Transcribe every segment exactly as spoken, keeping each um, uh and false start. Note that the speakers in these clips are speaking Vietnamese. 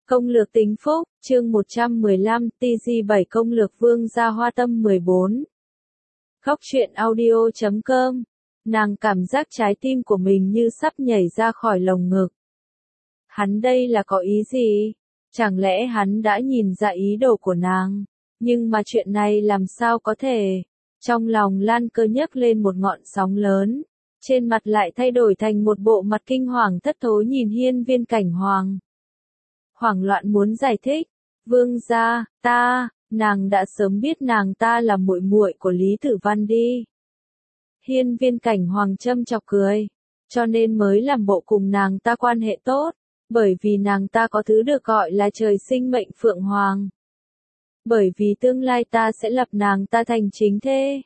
Công lược tính phúc, chương một trăm mười lăm, tê giê bảy công lược vương gia hoa tâm mười bốn. Góc truyện audio chấm com. Nàng cảm giác trái tim của mình như sắp nhảy ra khỏi lồng ngực. Hắn đây là có ý gì? Chẳng lẽ hắn đã nhìn ra ý đồ của nàng? Nhưng mà chuyện này làm sao có thể? Trong lòng Lan Cơ nhấc lên một ngọn sóng lớn. Trên mặt lại thay đổi thành một bộ mặt kinh hoàng thất thố nhìn Hiên Viên Cảnh Hoàng. Hoảng loạn muốn giải thích, vương gia, ta, nàng đã sớm biết nàng ta là muội muội của Lý Tử Văn đi. Hiên Viên Cảnh Hoàng châm chọc cười, cho nên mới làm bộ cùng nàng ta quan hệ tốt, bởi vì nàng ta có thứ được gọi là trời sinh mệnh Phượng Hoàng. Bởi vì tương lai ta sẽ lập nàng ta thành chính thê.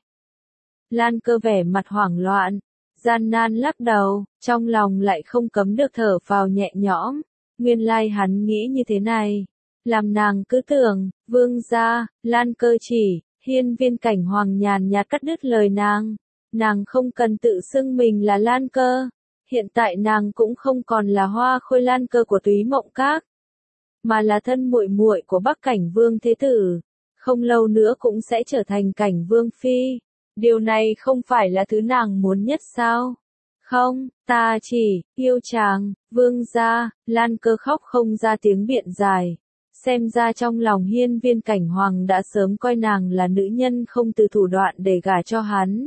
Lan Cơ vẻ mặt hoảng loạn, gian nan lắc đầu, trong lòng lại không cấm được thở phào nhẹ nhõm. Nguyên lai hắn nghĩ như thế này, làm nàng cứ tưởng, vương gia, Lan Cơ chỉ, Hiên Viên Cảnh Hoàng nhàn nhạt cắt đứt lời nàng, nàng không cần tự xưng mình là Lan Cơ, hiện tại nàng cũng không còn là Hoa Khôi Lan Cơ của Túy Mộng Các, mà là thân muội muội của Bắc Cảnh Vương Thế Tử, không lâu nữa cũng sẽ trở thành Cảnh Vương Phi, điều này không phải là thứ nàng muốn nhất sao? Không, ta chỉ, yêu chàng, vương gia, Lan Cơ khóc không ra tiếng biện giải. Xem ra trong lòng Hiên Viên Cảnh Hoàng đã sớm coi nàng là nữ nhân không từ thủ đoạn để gả cho hắn.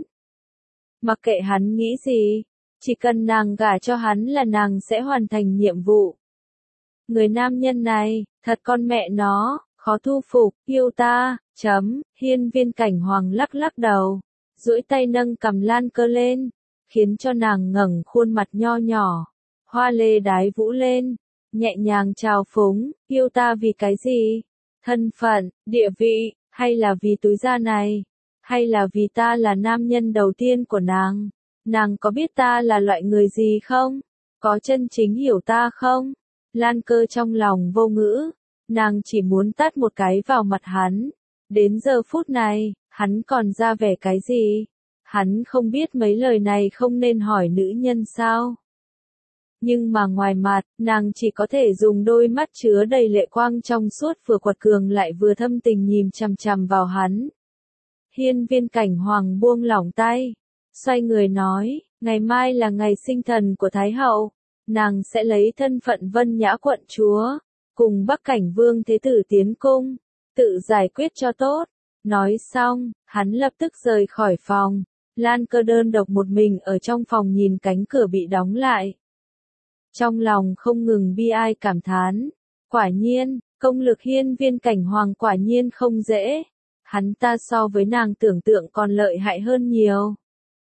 Mặc kệ hắn nghĩ gì, chỉ cần nàng gả cho hắn là nàng sẽ hoàn thành nhiệm vụ. Người nam nhân này, thật con mẹ nó, khó thu phục, yêu ta, chấm, Hiên Viên Cảnh Hoàng lắc lắc đầu, duỗi tay nâng cầm Lan Cơ lên. Khiến cho nàng ngẩng khuôn mặt nho nhỏ, hoa lê đái vũ lên, nhẹ nhàng chào phúng, yêu ta vì cái gì? Thân phận, địa vị, hay là vì túi da này? Hay là vì ta là nam nhân đầu tiên của nàng? Nàng có biết ta là loại người gì không? Có chân chính hiểu ta không? Lan Cơ trong lòng vô ngữ, nàng chỉ muốn tát một cái vào mặt hắn. Đến giờ phút này, hắn còn ra vẻ cái gì? Hắn không biết mấy lời này không nên hỏi nữ nhân sao. Nhưng mà ngoài mặt, nàng chỉ có thể dùng đôi mắt chứa đầy lệ quang trong suốt vừa quật cường lại vừa thâm tình nhìn chằm chằm vào hắn. Hiên Viên Cảnh Hoàng buông lỏng tay, xoay người nói, ngày mai là ngày sinh thần của Thái Hậu, nàng sẽ lấy thân phận Vân Nhã quận chúa, cùng Bắc Cảnh Vương Thế Tử tiến cung, tự giải quyết cho tốt. Nói xong, hắn lập tức rời khỏi phòng. Lan Cơ đơn độc một mình ở trong phòng nhìn cánh cửa bị đóng lại. Trong lòng không ngừng bi ai cảm thán. Quả nhiên, công lực Hiên Viên Cảnh Hoàng quả nhiên không dễ. Hắn ta so với nàng tưởng tượng còn lợi hại hơn nhiều.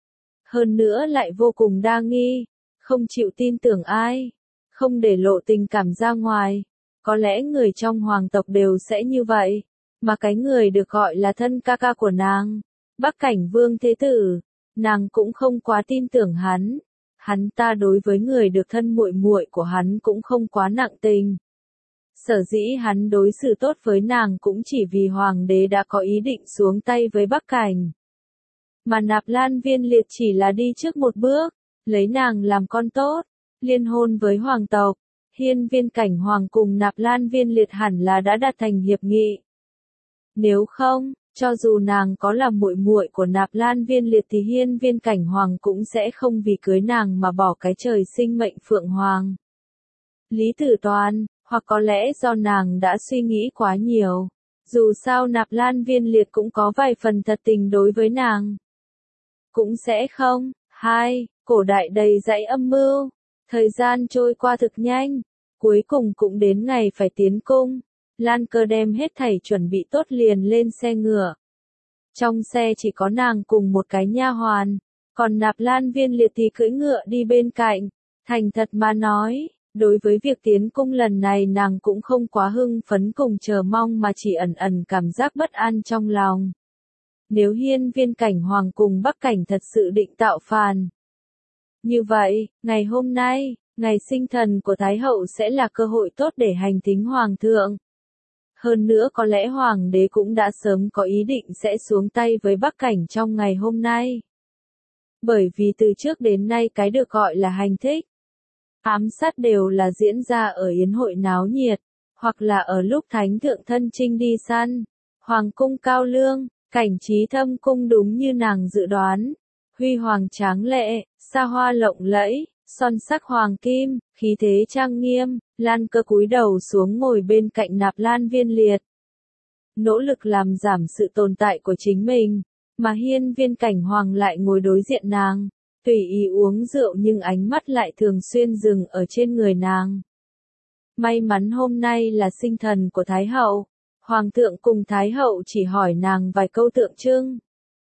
Hơn nữa lại vô cùng đa nghi. Không chịu tin tưởng ai. Không để lộ tình cảm ra ngoài. Có lẽ người trong hoàng tộc đều sẽ như vậy. Mà cái người được gọi là thân ca ca của nàng. Bắc Cảnh Vương Thế Tử, nàng cũng không quá tin tưởng hắn. Hắn ta đối với người được thân muội muội của hắn cũng không quá nặng tình. Sở dĩ hắn đối xử tốt với nàng cũng chỉ vì hoàng đế đã có ý định xuống tay với Bắc Cảnh. Mà Nạp Lan Viên Liệt chỉ là đi trước một bước, lấy nàng làm con tốt, liên hôn với hoàng tộc. Hiên Viên Cảnh Hoàng cùng Nạp Lan Viên Liệt hẳn là đã đạt thành hiệp nghị. Nếu không, cho dù nàng có là muội muội của Nạp Lan Viên Liệt thì Hiên Viên Cảnh Hoàng cũng sẽ không vì cưới nàng mà bỏ cái trời sinh mệnh Phượng Hoàng. Lý Tử Toàn, hoặc có lẽ do nàng đã suy nghĩ quá nhiều. Dù sao Nạp Lan Viên Liệt cũng có vài phần thật tình đối với nàng. Cũng sẽ không. Hai, cổ đại đầy dãy âm mưu. Thời gian trôi qua thực nhanh. Cuối cùng cũng đến ngày phải tiến cung. Lan Cơ đem hết thảy chuẩn bị tốt liền lên xe ngựa. Trong xe chỉ có nàng cùng một cái nha hoàn, còn Nạp Lan Viên Liệt thì cưỡi ngựa đi bên cạnh. Thành thật mà nói, đối với việc tiến cung lần này nàng cũng không quá hưng phấn cùng chờ mong mà chỉ ẩn ẩn cảm giác bất an trong lòng. Nếu Hiên Viên Cảnh Hoàng cùng Bắc Cảnh thật sự định tạo phản. Như vậy, ngày hôm nay, ngày sinh thần của Thái Hậu sẽ là cơ hội tốt để hành thính Hoàng thượng. Hơn nữa có lẽ Hoàng đế cũng đã sớm có ý định sẽ xuống tay với Bắc Cảnh trong ngày hôm nay. Bởi vì từ trước đến nay cái được gọi là hành thích, ám sát đều là diễn ra ở yến hội náo nhiệt, hoặc là ở lúc thánh thượng thân chinh đi săn, hoàng cung cao lương, cảnh trí thâm cung đúng như nàng dự đoán, huy hoàng tráng lệ, xa hoa lộng lẫy, son sắc hoàng kim, khí thế trang nghiêm. Lan Cơ cúi đầu xuống ngồi bên cạnh Nạp Lan Viên Liệt, nỗ lực làm giảm sự tồn tại của chính mình, mà Hiên Viên Cảnh Hoàng lại ngồi đối diện nàng, tùy ý uống rượu nhưng ánh mắt lại thường xuyên dừng ở trên người nàng. May mắn hôm nay là sinh thần của Thái Hậu, Hoàng thượng cùng Thái Hậu chỉ hỏi nàng vài câu tượng trưng.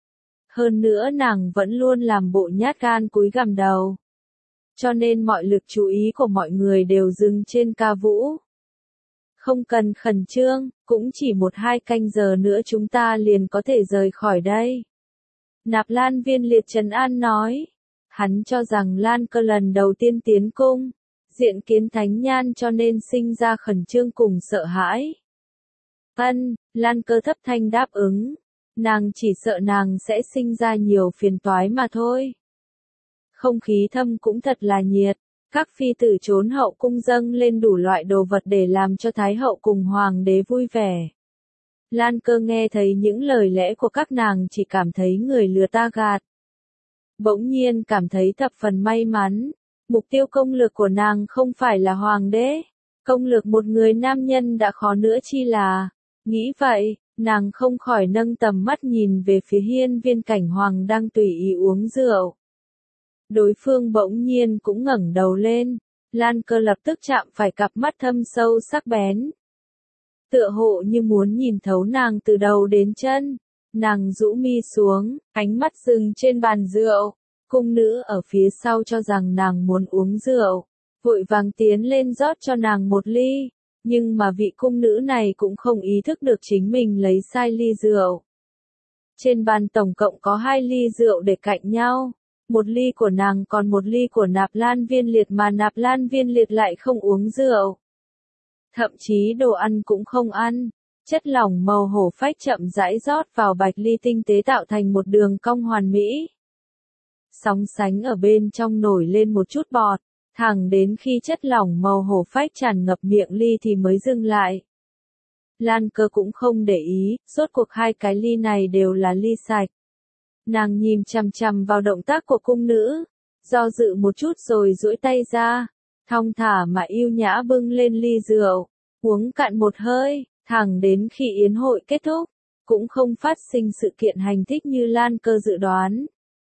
Hơn nữa nàng vẫn luôn làm bộ nhát gan cúi gằm đầu. Cho nên mọi lực chú ý của mọi người đều dừng trên ca vũ. Không cần khẩn trương, cũng chỉ một hai canh giờ nữa chúng ta liền có thể rời khỏi đây. Nạp Lan Viên Liệt trấn an nói. Hắn cho rằng Lan Cơ lần đầu tiên tiến cung, diện kiến thánh nhan cho nên sinh ra khẩn trương cùng sợ hãi. Ân, Lan Cơ thấp thanh đáp ứng. Nàng chỉ sợ nàng sẽ sinh ra nhiều phiền toái mà thôi. Không khí thâm cũng thật là nhiệt, các phi tử trốn hậu cung dâng lên đủ loại đồ vật để làm cho Thái Hậu cùng Hoàng đế vui vẻ. Lan Cơ nghe thấy những lời lẽ của các nàng chỉ cảm thấy người lừa ta gạt. Bỗng nhiên cảm thấy thập phần may mắn, mục tiêu công lược của nàng không phải là Hoàng đế, công lược một người nam nhân đã khó nữa chi là. Nghĩ vậy, nàng không khỏi nâng tầm mắt nhìn về phía Hiên Viên Cảnh Hoàng đang tùy ý uống rượu. Đối phương bỗng nhiên cũng ngẩng đầu lên, Lan Cơ lập tức chạm phải cặp mắt thâm sâu sắc bén. Tựa hộ như muốn nhìn thấu nàng từ đầu đến chân, nàng rũ mi xuống, ánh mắt dừng trên bàn rượu, cung nữ ở phía sau cho rằng nàng muốn uống rượu, vội vàng tiến lên rót cho nàng một ly, nhưng mà vị cung nữ này cũng không ý thức được chính mình lấy sai ly rượu. Trên bàn tổng cộng có hai ly rượu để cạnh nhau. Một ly của nàng còn một ly của Nạp Lan Viên Liệt mà Nạp Lan Viên Liệt lại không uống rượu. Thậm chí đồ ăn cũng không ăn, chất lỏng màu hổ phách chậm rãi rót vào bạch ly tinh tế tạo thành một đường cong hoàn mỹ. Sóng sánh ở bên trong nổi lên một chút bọt, thẳng đến khi chất lỏng màu hổ phách tràn ngập miệng ly thì mới dừng lại. Lan Cơ cũng không để ý, rốt cuộc hai cái ly này đều là ly sạch. Nàng nhìn chằm chằm vào động tác của cung nữ, do dự một chút rồi duỗi tay ra, thong thả mà yêu nhã bưng lên ly rượu, uống cạn một hơi, thẳng đến khi yến hội kết thúc, cũng không phát sinh sự kiện hành thích như Lan Cơ dự đoán.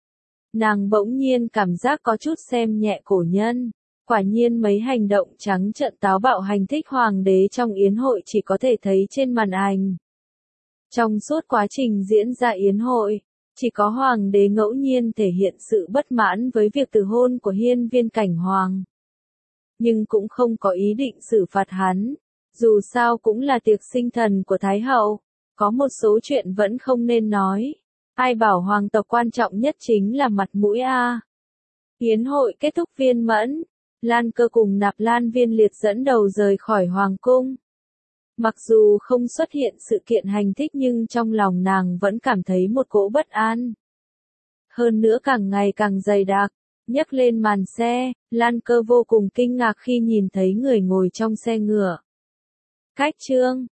Nàng bỗng nhiên cảm giác có chút xem nhẹ cổ nhân, quả nhiên mấy hành động trắng trợn táo bạo hành thích hoàng đế trong yến hội chỉ có thể thấy trên màn ảnh. Trong suốt quá trình diễn ra yến hội, chỉ có Hoàng đế ngẫu nhiên thể hiện sự bất mãn với việc từ hôn của Hiên Viên Cảnh Hoàng. Nhưng cũng không có ý định xử phạt hắn, dù sao cũng là tiệc sinh thần của Thái Hậu, có một số chuyện vẫn không nên nói. Ai bảo hoàng tộc quan trọng nhất chính là mặt mũi a. Yến hội kết thúc viên mãn, Lan Cơ cùng Nạp Lan Viên Liệt dẫn đầu rời khỏi hoàng cung. Mặc dù không xuất hiện sự kiện hành thích nhưng trong lòng nàng vẫn cảm thấy một cỗ bất an. Hơn nữa càng ngày càng dày đặc, nhấc lên màn xe, Lan Cơ vô cùng kinh ngạc khi nhìn thấy người ngồi trong xe ngựa. Cách chương